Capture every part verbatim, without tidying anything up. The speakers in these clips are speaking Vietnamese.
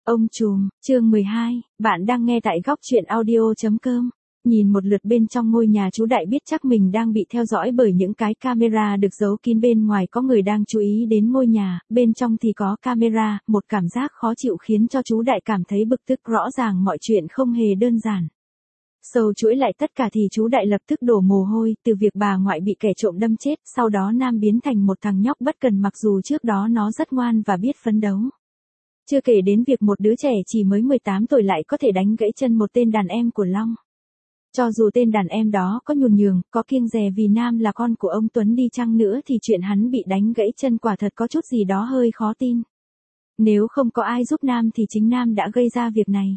Ông trùm, chương mười hai, bạn đang nghe tại góc truyện audio chấm com. Nhìn một lượt bên trong ngôi nhà, chú Đại biết chắc mình đang bị theo dõi bởi những cái camera được giấu kín. Bên ngoài có người đang chú ý đến ngôi nhà, bên trong thì có camera. Một cảm giác khó chịu khiến cho chú Đại cảm thấy bực tức. Rõ ràng mọi chuyện không hề đơn giản. Sâu chuỗi lại tất cả thì chú Đại lập tức đổ mồ hôi. Từ việc bà ngoại bị kẻ trộm đâm chết, sau đó Nam biến thành một thằng nhóc bất cần, mặc dù trước đó nó rất ngoan và biết phấn đấu. Chưa kể đến việc một đứa trẻ chỉ mới mười tám tuổi lại có thể đánh gãy chân một tên đàn em của Long. Cho dù tên đàn em đó có nhún nhường, có kiêng dè vì Nam là con của ông Tuấn đi chăng nữa thì chuyện hắn bị đánh gãy chân quả thật có chút gì đó hơi khó tin. Nếu không có ai giúp Nam thì chính Nam đã gây ra việc này.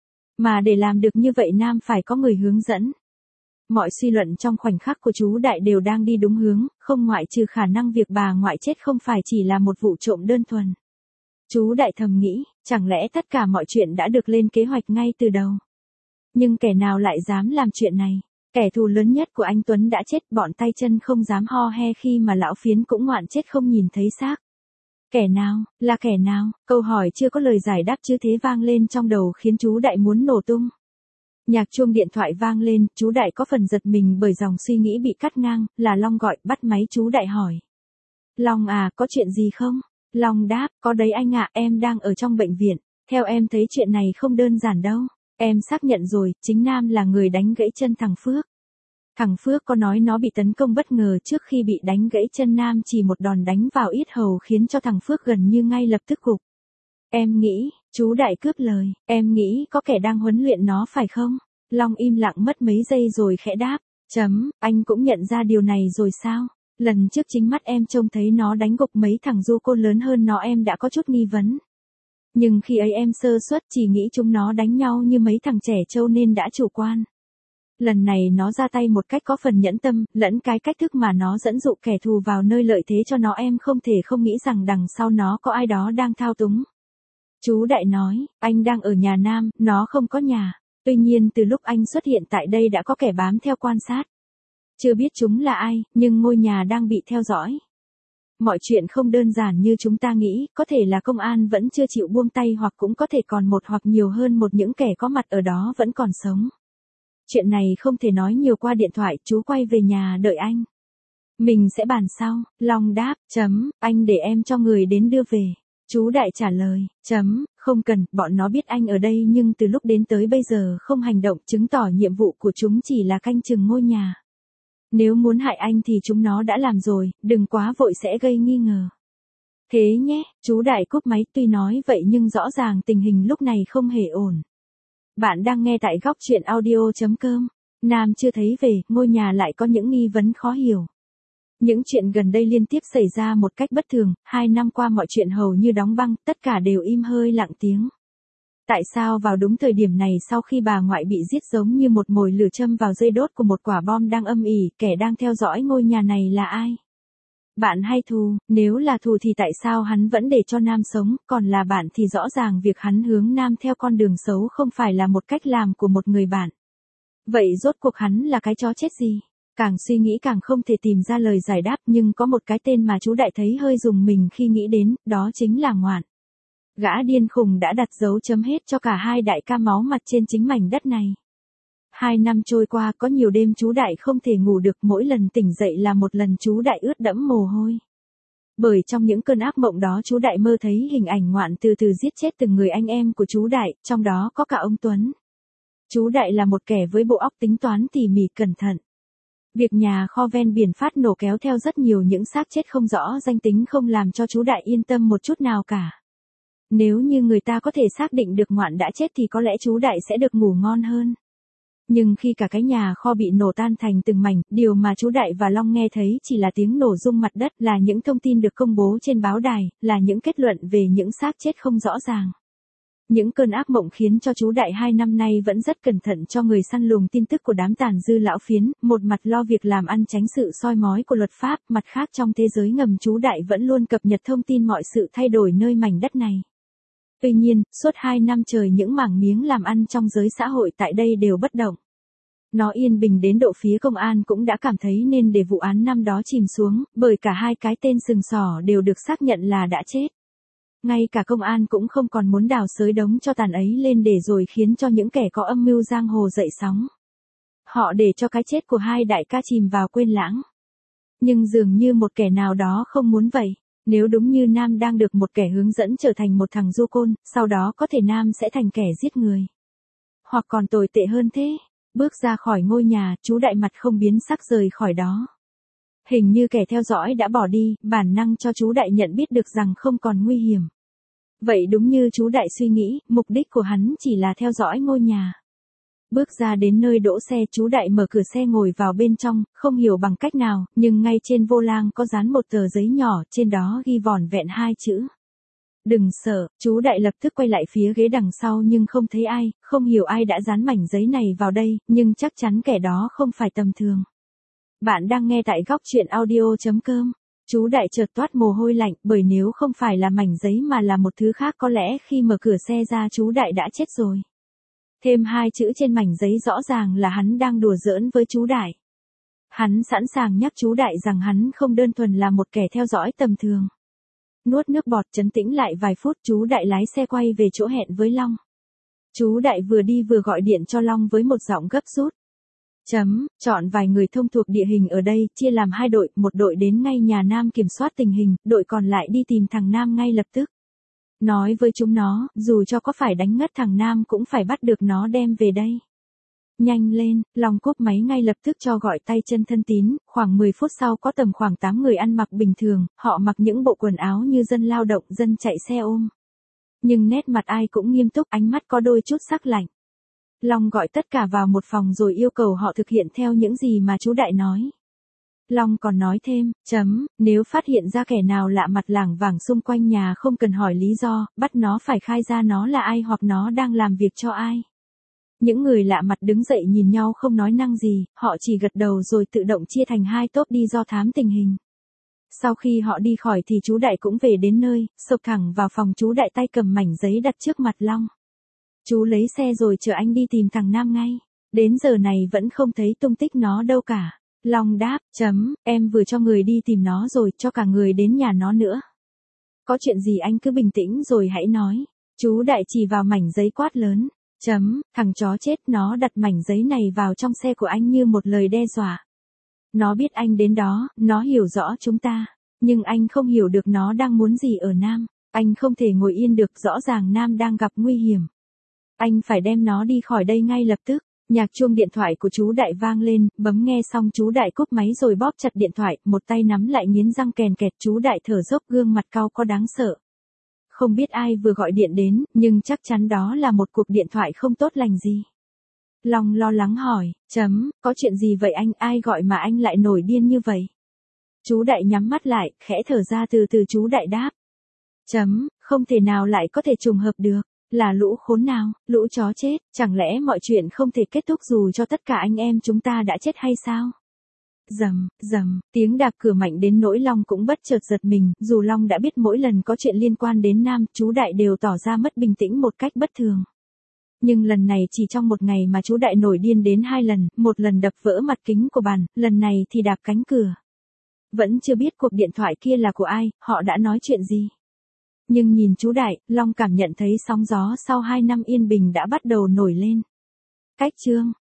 Mà để làm được như vậy Nam phải có người hướng dẫn. Mọi suy luận trong khoảnh khắc của chú Đại đều đang đi đúng hướng, không ngoại trừ khả năng việc bà ngoại chết không phải chỉ là một vụ trộm đơn thuần. Chú Đại thầm nghĩ, chẳng lẽ tất cả mọi chuyện đã được lên kế hoạch ngay từ đầu. Nhưng kẻ nào lại dám làm chuyện này? Kẻ thù lớn nhất của anh Tuấn đã chết, bọn tay chân không dám ho he khi mà lão Phiến cũng ngoạn chết không nhìn thấy xác. Kẻ nào, là kẻ nào? Câu hỏi chưa có lời giải đáp chứ thế vang lên trong đầu khiến chú Đại muốn nổ tung. Nhạc chuông điện thoại vang lên, chú Đại có phần giật mình bởi dòng suy nghĩ bị cắt ngang. Là Long gọi. Bắt máy chú Đại hỏi. Long à, có chuyện gì không? Long đáp, có đấy anh ạ, em đang ở trong bệnh viện. Theo em thấy chuyện này không đơn giản đâu. Em xác nhận rồi, chính Nam là người đánh gãy chân thằng Phước. Thằng Phước có nói nó bị tấn công bất ngờ. Trước khi bị đánh gãy chân, Nam chỉ một đòn đánh vào yết hầu khiến cho thằng Phước gần như ngay lập tức gục. Em nghĩ, chú Đại cướp lời, em nghĩ có kẻ đang huấn luyện nó phải không? Long im lặng mất mấy giây rồi khẽ đáp. Chấm, anh cũng nhận ra điều này rồi sao? Lần trước chính mắt em trông thấy nó đánh gục mấy thằng du côn lớn hơn nó, em đã có chút nghi vấn. Nhưng khi ấy em sơ suất chỉ nghĩ chúng nó đánh nhau như mấy thằng trẻ trâu nên đã chủ quan. Lần này nó ra tay một cách có phần nhẫn tâm, lẫn cái cách thức mà nó dẫn dụ kẻ thù vào nơi lợi thế cho nó, em không thể không nghĩ rằng đằng sau nó có ai đó đang thao túng. Chú Đại nói, anh đang ở nhà Nam, nó không có nhà. Tuy nhiên từ lúc anh xuất hiện tại đây đã có kẻ bám theo quan sát. Chưa biết chúng là ai, nhưng ngôi nhà đang bị theo dõi. Mọi chuyện không đơn giản như chúng ta nghĩ, có thể là công an vẫn chưa chịu buông tay, hoặc cũng có thể còn một hoặc nhiều hơn một những kẻ có mặt ở đó vẫn còn sống. Chuyện này không thể nói nhiều qua điện thoại, chú quay về nhà đợi anh. Mình sẽ bàn sau. Long đáp, chấm, anh để em cho người đến đưa về. Chú Đại trả lời, chấm, không cần, bọn nó biết anh ở đây nhưng từ lúc đến tới bây giờ không hành động, chứng tỏ nhiệm vụ của chúng chỉ là canh chừng ngôi nhà. Nếu muốn hại anh thì chúng nó đã làm rồi, đừng quá vội sẽ gây nghi ngờ. Thế nhé, chú Đại cúp máy. Tuy nói vậy nhưng rõ ràng tình hình lúc này không hề ổn. Bạn đang nghe tại góc truyện audio chấm com. Nam chưa thấy về, ngôi nhà lại có những nghi vấn khó hiểu. Những chuyện gần đây liên tiếp xảy ra một cách bất thường, hai năm qua mọi chuyện hầu như đóng băng, tất cả đều im hơi lặng tiếng. Tại sao vào đúng thời điểm này, sau khi bà ngoại bị giết giống như một mồi lửa châm vào dây đốt của một quả bom đang âm ỉ, kẻ đang theo dõi ngôi nhà này là ai? Bạn hay thù? Nếu là thù thì tại sao hắn vẫn để cho Nam sống, còn là bạn thì rõ ràng việc hắn hướng Nam theo con đường xấu không phải là một cách làm của một người bạn. Vậy rốt cuộc hắn là cái chó chết gì? Càng suy nghĩ càng không thể tìm ra lời giải đáp, nhưng có một cái tên mà chú Đại thấy hơi rùng mình khi nghĩ đến, đó chính là Ngoạn. Gã điên khùng đã đặt dấu chấm hết cho cả hai đại ca máu mặt trên chính mảnh đất này. Hai năm trôi qua, có nhiều đêm chú Đại không thể ngủ được, mỗi lần tỉnh dậy là một lần chú Đại ướt đẫm mồ hôi. Bởi trong những cơn ác mộng đó chú Đại mơ thấy hình ảnh Ngoạn từ từ giết chết từng người anh em của chú Đại, trong đó có cả ông Tuấn. Chú Đại là một kẻ với bộ óc tính toán tỉ mỉ cẩn thận. Việc nhà kho ven biển phát nổ kéo theo rất nhiều những xác chết không rõ danh tính không làm cho chú Đại yên tâm một chút nào cả. Nếu như người ta có thể xác định được Ngoạn đã chết thì có lẽ chú Đại sẽ được ngủ ngon hơn. Nhưng khi cả cái nhà kho bị nổ tan thành từng mảnh, điều mà chú Đại và Long nghe thấy chỉ là tiếng nổ rung mặt đất, là những thông tin được công bố trên báo đài, là những kết luận về những xác chết không rõ ràng. Những cơn ác mộng khiến cho chú Đại hai năm nay vẫn rất cẩn thận cho người săn lùng tin tức của đám tàn dư lão Phiến, một mặt lo việc làm ăn tránh sự soi mói của luật pháp, mặt khác trong thế giới ngầm chú Đại vẫn luôn cập nhật thông tin mọi sự thay đổi nơi mảnh đất này. Tuy nhiên, suốt hai năm trời những mảng miếng làm ăn trong giới xã hội tại đây đều bất động. Nó yên bình đến độ phía công an cũng đã cảm thấy nên để vụ án năm đó chìm xuống, bởi cả hai cái tên sừng sỏ đều được xác nhận là đã chết. Ngay cả công an cũng không còn muốn đào xới đống cho tàn ấy lên để rồi khiến cho những kẻ có âm mưu giang hồ dậy sóng. Họ để cho cái chết của hai đại ca chìm vào quên lãng. Nhưng dường như một kẻ nào đó không muốn vậy. Nếu đúng như Nam đang được một kẻ hướng dẫn trở thành một thằng du côn, sau đó có thể Nam sẽ thành kẻ giết người. Hoặc còn tồi tệ hơn thế. Bước ra khỏi ngôi nhà, chú Đại mặt không biến sắc rời khỏi đó. Hình như kẻ theo dõi đã bỏ đi, bản năng cho chú Đại nhận biết được rằng không còn nguy hiểm. Vậy đúng như chú Đại suy nghĩ, mục đích của hắn chỉ là theo dõi ngôi nhà. Bước ra đến nơi đỗ xe, chú Đại mở cửa xe ngồi vào bên trong, không hiểu bằng cách nào, nhưng ngay trên vô lăng có dán một tờ giấy nhỏ, trên đó ghi vỏn vẹn hai chữ. Đừng sợ, chú Đại lập tức quay lại phía ghế đằng sau nhưng không thấy ai, không hiểu ai đã dán mảnh giấy này vào đây, nhưng chắc chắn kẻ đó không phải tầm thường. Bạn đang nghe tại góc truyện audio chấm com. Chú Đại chợt toát mồ hôi lạnh, bởi nếu không phải là mảnh giấy mà là một thứ khác có lẽ khi mở cửa xe ra chú Đại đã chết rồi. Thêm hai chữ trên mảnh giấy rõ ràng là hắn đang đùa giỡn với chú Đại. Hắn sẵn sàng nhắc chú Đại rằng hắn không đơn thuần là một kẻ theo dõi tầm thường. Nuốt nước bọt trấn tĩnh lại vài phút, chú Đại lái xe quay về chỗ hẹn với Long. Chú Đại vừa đi vừa gọi điện cho Long với một giọng gấp rút. Chấm, chọn vài người thông thuộc địa hình ở đây, chia làm hai đội, một đội đến ngay nhà Nam kiểm soát tình hình, đội còn lại đi tìm thằng Nam ngay lập tức. Nói với chúng nó, dù cho có phải đánh ngất thằng Nam cũng phải bắt được nó đem về đây. Nhanh lên, Long cúp máy ngay lập tức cho gọi tay chân thân tín, khoảng mười phút sau có tầm khoảng tám người ăn mặc bình thường, họ mặc những bộ quần áo như dân lao động, dân chạy xe ôm. Nhưng nét mặt ai cũng nghiêm túc, ánh mắt có đôi chút sắc lạnh. Long gọi tất cả vào một phòng rồi yêu cầu họ thực hiện theo những gì mà chú Đại nói. Long còn nói thêm, chấm, nếu phát hiện ra kẻ nào lạ mặt lảng vảng xung quanh nhà không cần hỏi lý do, bắt nó phải khai ra nó là ai hoặc nó đang làm việc cho ai. Những người lạ mặt đứng dậy nhìn nhau không nói năng gì, họ chỉ gật đầu rồi tự động chia thành hai tốp đi do thám tình hình. Sau khi họ đi khỏi thì chú Đại cũng về đến nơi, xộc thẳng vào phòng chú Đại tay cầm mảnh giấy đặt trước mặt Long. Chú lấy xe rồi chờ anh đi tìm thằng Nam ngay. Đến giờ này vẫn không thấy tung tích nó đâu cả. Long đáp, chấm, em vừa cho người đi tìm nó rồi, cho cả người đến nhà nó nữa. Có chuyện gì anh cứ bình tĩnh rồi hãy nói. Chú Đại chỉ vào mảnh giấy quát lớn. Chấm, thằng chó chết, nó đặt mảnh giấy này vào trong xe của anh như một lời đe dọa. Nó biết anh đến đó, nó hiểu rõ chúng ta. Nhưng anh không hiểu được nó đang muốn gì ở Nam. Anh không thể ngồi yên được, rõ ràng Nam đang gặp nguy hiểm. Anh phải đem nó đi khỏi đây ngay lập tức. Nhạc chuông điện thoại của chú Đại vang lên, bấm nghe xong chú Đại cúp máy rồi bóp chặt điện thoại, một tay nắm lại nghiến răng kèn kẹt, chú Đại thở dốc, gương mặt cau có đáng sợ. Không biết ai vừa gọi điện đến, nhưng chắc chắn đó là một cuộc điện thoại không tốt lành gì. Long lo lắng hỏi, chấm, có chuyện gì vậy anh, ai gọi mà anh lại nổi điên như vậy? Chú Đại nhắm mắt lại, khẽ thở ra từ từ chú Đại đáp. Chấm, không thể nào lại có thể trùng hợp được. Là lũ khốn nào, lũ chó chết, chẳng lẽ mọi chuyện không thể kết thúc dù cho tất cả anh em chúng ta đã chết hay sao? Rầm, rầm, tiếng đạp cửa mạnh đến nỗi Long cũng bất chợt giật mình, dù Long đã biết mỗi lần có chuyện liên quan đến Nam, chú Đại đều tỏ ra mất bình tĩnh một cách bất thường. Nhưng lần này chỉ trong một ngày mà chú Đại nổi điên đến hai lần, một lần đập vỡ mặt kính của bàn, lần này thì đạp cánh cửa. Vẫn chưa biết cuộc điện thoại kia là của ai, họ đã nói chuyện gì. Nhưng nhìn chú Đại, Long cảm nhận thấy sóng gió sau hai năm yên bình đã bắt đầu nổi lên. Cách chương